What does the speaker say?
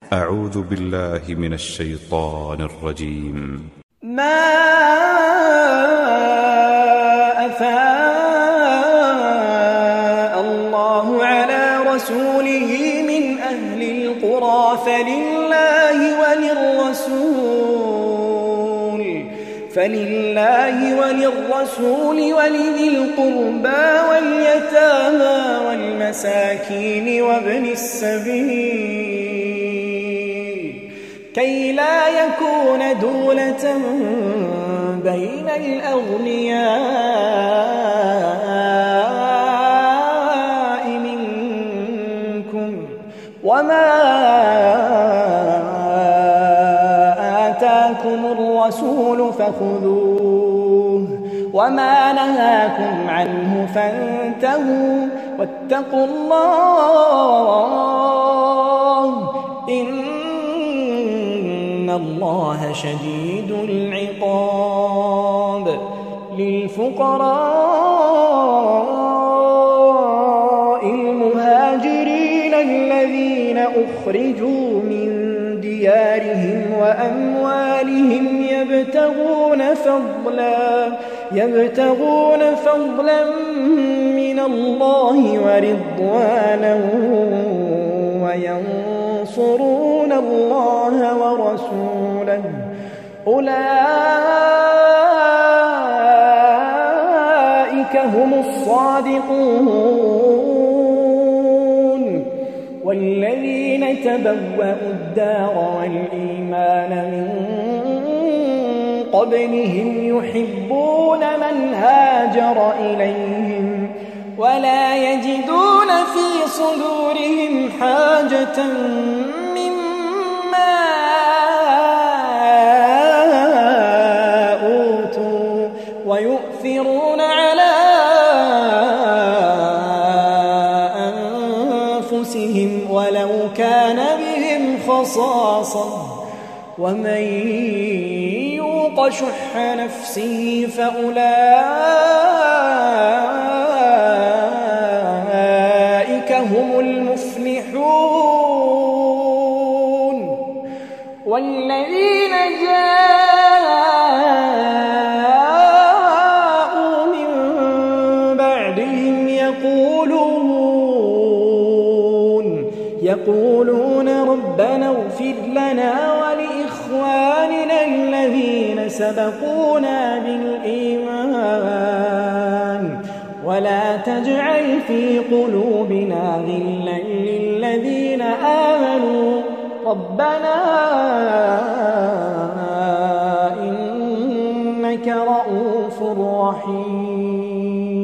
أعوذ بالله من الشيطان الرجيم. ما أفاء الله على رسوله من أهل القرى فلله وللرسول ولذي القربى واليتامى والمساكين وابن السبيل كي لا يكون دولة بين الأغنياء منكم وما آتاكم الرسول فخذوه وما نهاكم عنه فانتهوا واتقوا الله إن الله شديد العقاب. للفقراء المهاجرين الذين أخرجوا من ديارهم وأموالهم يبتغون فضلا من الله ورضوانا وينصرون الله ورسوله أولئك هم الصادقون. والذين تبوأوا الدار والإيمان من قبلهم يحبون من هاجر إليهم ولا يجدون في صدورهم حاجة مما أوتوا ويؤثرون على أنفسهم ولو كان بهم خصاصة ومن يوق شح نفسه فأولئك هم المفلحون. والذين جاءوا من بعدهم يقولون ربنا اغفر لنا ولإخواننا الذين سبقونا بالإيمان ولا تجعل في قلوبنا غلا للذين آمنوا ربنا إنك رؤوف رحيم.